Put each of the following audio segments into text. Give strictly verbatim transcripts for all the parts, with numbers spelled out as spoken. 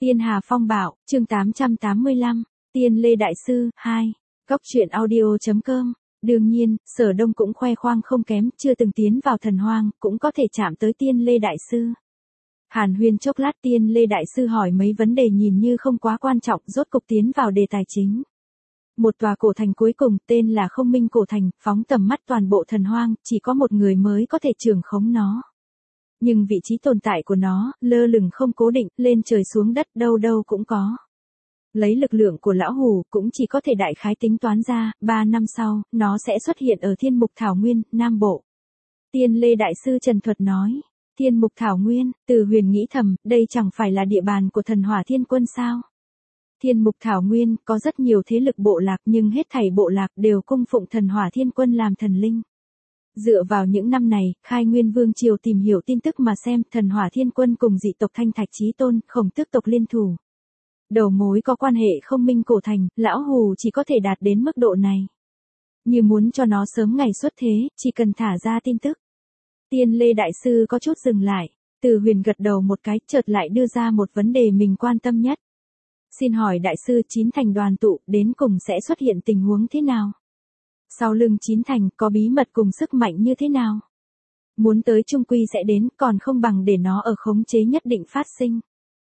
Tiên Hà Phong Bạo, chương tám trăm tám mươi lăm, Tiên Lê Đại Sư, hai. Góc truyện audio chấm com. Đương nhiên, Sở Đông cũng khoe khoang không kém, chưa từng tiến vào thần hoang, cũng có thể chạm tới Tiên Lê Đại Sư. Hàn huyên chốc lát, Tiên Lê Đại Sư hỏi mấy vấn đề nhìn như không quá quan trọng, rốt cục tiến vào đề tài chính. Một tòa cổ thành cuối cùng, tên là Không Minh Cổ Thành, phóng tầm mắt toàn bộ thần hoang, chỉ có một người mới có thể trưởng khống nó. Nhưng vị trí tồn tại của nó, lơ lửng không cố định, lên trời xuống đất, đâu đâu cũng có. Lấy lực lượng của lão hủ, cũng chỉ có thể đại khái tính toán ra, ba năm sau, nó sẽ xuất hiện ở Thiên Mục Thảo Nguyên, Nam Bộ. Tiên Lê Đại Sư trần thuật nói, Thiên Mục Thảo Nguyên, Từ Huyền nghĩ thầm, đây chẳng phải là địa bàn của thần Hỏa Thiên Quân sao? Thiên Mục Thảo Nguyên, có rất nhiều thế lực bộ lạc nhưng hết thảy bộ lạc đều cung phụng thần Hỏa Thiên Quân làm thần linh. Dựa vào những năm này, Khai Nguyên Vương Triều tìm hiểu tin tức mà xem, thần Hỏa Thiên Quân cùng dị tộc Thanh Thạch Chí Tôn, Khổng Tước tộc liên thủ. Đầu mối có quan hệ Không Minh Cổ Thành, lão hù chỉ có thể đạt đến mức độ này. Như muốn cho nó sớm ngày xuất thế, chỉ cần thả ra tin tức. Tiên Lê Đại Sư có chút dừng lại, Từ Huyền gật đầu một cái, chợt lại đưa ra một vấn đề mình quan tâm nhất. Xin hỏi Đại Sư, chín thành đoàn tụ, đến cùng sẽ xuất hiện tình huống thế nào? Sau lưng chín thành, có bí mật cùng sức mạnh như thế nào? Muốn tới trung quy sẽ đến, còn không bằng để nó ở khống chế nhất định phát sinh.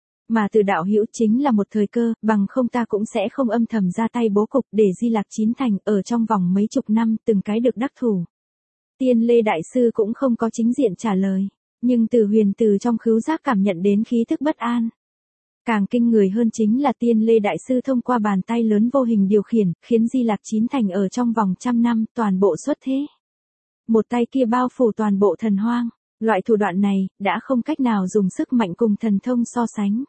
Mà từ đạo hữu chính là một thời cơ, bằng không ta cũng sẽ không âm thầm ra tay bố cục để di lạc chín thành ở trong vòng mấy chục năm từng cái được đắc thủ. Tiên Lê Đại Sư cũng không có chính diện trả lời, nhưng Từ Huyền từ trong khứu giác cảm nhận đến khí thức bất an. Càng kinh người hơn chính là Tiên Lê Đại Sư thông qua bàn tay lớn vô hình điều khiển, khiến di lạc chín thành ở trong vòng trăm năm toàn bộ xuất thế. Một tay kia bao phủ toàn bộ thần hoang, loại thủ đoạn này, đã không cách nào dùng sức mạnh cùng thần thông so sánh.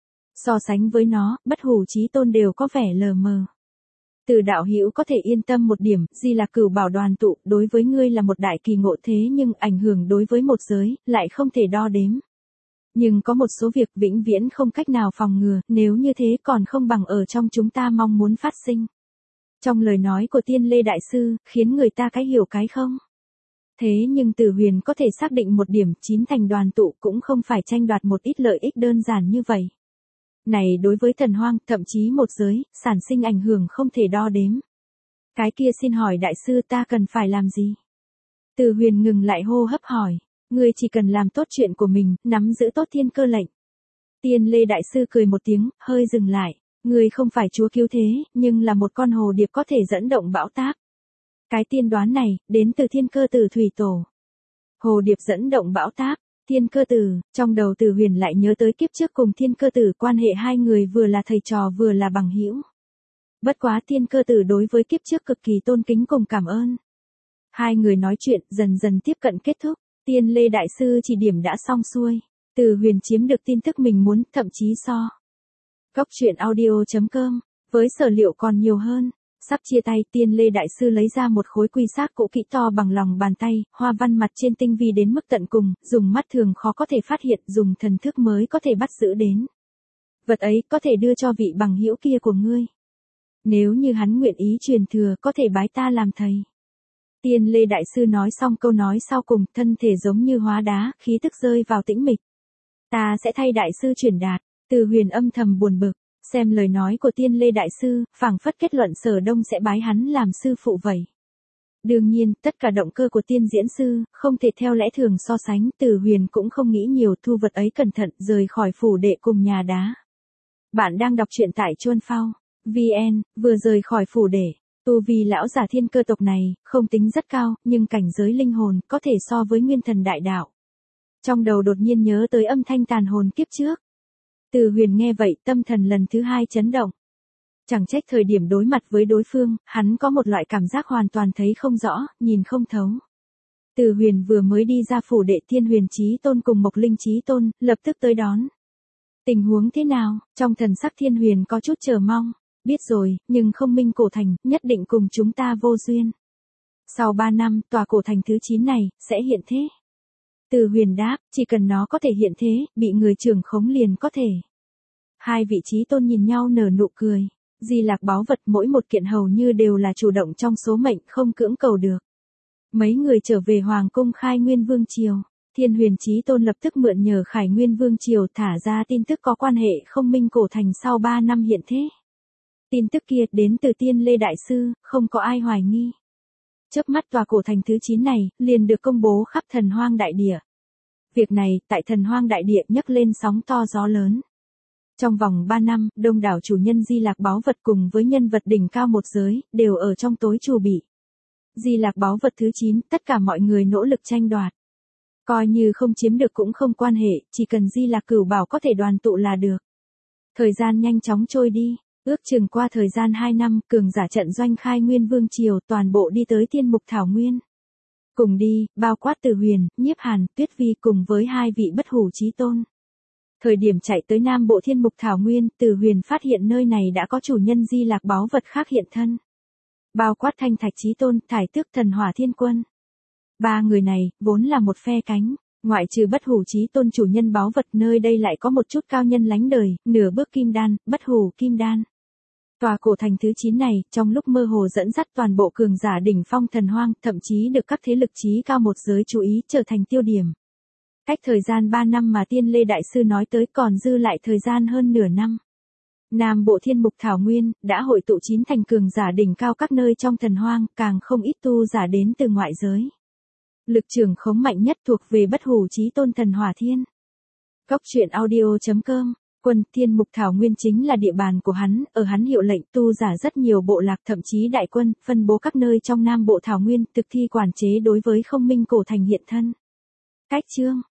So sánh với nó, Bất Hủ Chí Tôn đều có vẻ lờ mờ. Từ đạo hữu có thể yên tâm một điểm, Di Lạc Cửu Bảo đoàn tụ, đối với ngươi là một đại kỳ ngộ thế nhưng ảnh hưởng đối với một giới, lại không thể đo đếm. Nhưng có một số việc vĩnh viễn không cách nào phòng ngừa, nếu như thế còn không bằng ở trong chúng ta mong muốn phát sinh. Trong lời nói của Tiên Lê Đại Sư, khiến người ta cái hiểu cái không. Thế nhưng Từ Huyền có thể xác định một điểm, chín thành đoàn tụ cũng không phải tranh đoạt một ít lợi ích đơn giản như vậy. Này đối với thần hoang, thậm chí một giới, sản sinh ảnh hưởng không thể đo đếm. Cái kia xin hỏi Đại Sư, ta cần phải làm gì? Từ Huyền ngừng lại hô hấp hỏi, ngươi chỉ cần làm tốt chuyện của mình, nắm giữ tốt thiên cơ lệnh. Tiên Lê Đại Sư cười một tiếng, hơi dừng lại, ngươi không phải chúa cứu thế, nhưng là một con hồ điệp có thể dẫn động bão táp. Cái tiên đoán này, đến từ Thiên Cơ Tử Thủy Tổ. Hồ điệp dẫn động bão táp. Thiên Cơ Tử, trong đầu Từ Huyền lại nhớ tới kiếp trước cùng Thiên Cơ Tử, quan hệ hai người vừa là thầy trò vừa là bằng hữu. Bất quá Thiên Cơ Tử đối với kiếp trước cực kỳ tôn kính cùng cảm ơn. Hai người nói chuyện dần dần tiếp cận kết thúc, Tiên Lê Đại Sư chỉ điểm đã xong xuôi. Từ Huyền chiếm được tin tức mình muốn, thậm chí so. Góc truyện audio chấm com, với sở liệu còn nhiều hơn. Sắp chia tay, Tiên Lê Đại Sư lấy ra một khối quy xác cũ kỹ to bằng lòng bàn tay, hoa văn mặt trên tinh vi đến mức tận cùng, dùng mắt thường khó có thể phát hiện, dùng thần thức mới có thể bắt giữ đến. Vật ấy có thể đưa cho vị bằng hữu kia của ngươi. Nếu như hắn nguyện ý truyền thừa, có thể bái ta làm thầy. Tiên Lê Đại Sư nói xong câu nói sau cùng, thân thể giống như hóa đá, khí tức rơi vào tĩnh mịch. Ta sẽ thay Đại Sư truyền đạt. Từ Huyền âm thầm buồn bực. Xem lời nói của Tiên Lê Đại Sư, phảng phất kết luận Sở Đông sẽ bái hắn làm sư phụ vậy. Đương nhiên, tất cả động cơ của Tiên Diễn Sư, không thể theo lẽ thường so sánh, Từ Huyền cũng không nghĩ nhiều, thu vật ấy cẩn thận, rời khỏi phủ đệ cùng nhà đá. Bạn đang đọc truyện tại Chuân Phao, vn, vừa rời khỏi phủ đệ, tu vi lão giả thiên cơ tộc này, không tính rất cao, nhưng cảnh giới linh hồn, có thể so với nguyên thần đại đạo. Trong đầu đột nhiên nhớ tới âm thanh tàn hồn kiếp trước. Từ Huyền nghe vậy, tâm thần lần thứ hai chấn động. Chẳng trách thời điểm đối mặt với đối phương, hắn có một loại cảm giác hoàn toàn thấy không rõ, nhìn không thấu. Từ Huyền vừa mới đi ra phủ đệ, Thiên Huyền Chí Tôn cùng Mộc Linh Chí Tôn, lập tức tới đón. Tình huống thế nào? Trong thần sắc Thiên Huyền có chút chờ mong. Biết rồi, nhưng Không Minh Cổ Thành, nhất định cùng chúng ta vô duyên. Sau ba năm, tòa cổ thành thứ chín này, sẽ hiện thế. Từ Huyền đáp, chỉ cần nó có thể hiện thế, bị người trưởng khống liền có thể. Hai vị Chí Tôn nhìn nhau nở nụ cười. Di lạc báu vật mỗi một kiện hầu như đều là chủ động trong số mệnh, không cưỡng cầu được. Mấy người trở về Hoàng cung Khai Nguyên Vương Triều. Thiên Huyền Chí Tôn lập tức mượn nhờ Khải Nguyên Vương Triều thả ra tin tức có quan hệ không minh cổ thành sau ba năm hiện thế. Tin tức kia đến từ Tiên Lê Đại Sư, không có ai hoài nghi. Chớp mắt tòa cổ thành thứ chín này, liền được công bố khắp Thần Hoang Đại Địa. Việc này, tại Thần Hoang Đại Địa nhấc lên sóng to gió lớn. Trong vòng ba năm, đông đảo chủ nhân Di Lạc báu vật cùng với nhân vật đỉnh cao một giới, đều ở trong tối trù bị. Di Lạc báu vật thứ chín, tất cả mọi người nỗ lực tranh đoạt. Coi như không chiếm được cũng không quan hệ, chỉ cần Di Lạc Cửu Bảo có thể đoàn tụ là được. Thời gian nhanh chóng trôi đi, ước chừng qua thời gian hai năm, cường giả trận doanh Khai Nguyên Vương Triều toàn bộ đi tới Thiên Mục Thảo Nguyên. Cùng đi, bao quát Từ Huyền, Nhiếp Hàn, Tuyết Vi cùng với hai vị bất hủ chí tôn. Thời điểm chạy tới Nam Bộ Thiên Mục Thảo Nguyên, Từ Huyền phát hiện nơi này đã có chủ nhân Di Lạc báu vật khác hiện thân. Bao quát Thanh Thạch Chí Tôn, Thải Tước Thần Hỏa Thiên Quân. Ba người này, vốn là một phe cánh, ngoại trừ bất hủ chí tôn chủ nhân báu vật nơi đây lại có một chút cao nhân lánh đời, nửa bước kim đan, bất hủ kim đan. Tòa cổ thành thứ chín này, trong lúc mơ hồ dẫn dắt toàn bộ cường giả đỉnh phong thần hoang, thậm chí được các thế lực chí cao một giới chú ý trở thành tiêu điểm. Cách thời gian ba năm mà Tiên Lê Đại Sư nói tới còn dư lại thời gian hơn nửa năm. Nam Bộ Thiên Mục Thảo Nguyên, đã hội tụ chín thành cường giả đỉnh cao các nơi trong thần hoang, càng không ít tu giả đến từ ngoại giới. Lực trưởng khống mạnh nhất thuộc về bất hủ chí tôn Thần Hỏa Thiên. Góc truyện audio chấm com, quân Thiên Mục Thảo Nguyên chính là địa bàn của hắn, ở hắn hiệu lệnh tu giả rất nhiều bộ lạc thậm chí đại quân, phân bố các nơi trong Nam Bộ Thảo Nguyên, thực thi quản chế đối với không minh cổ thành hiện thân. Cách chương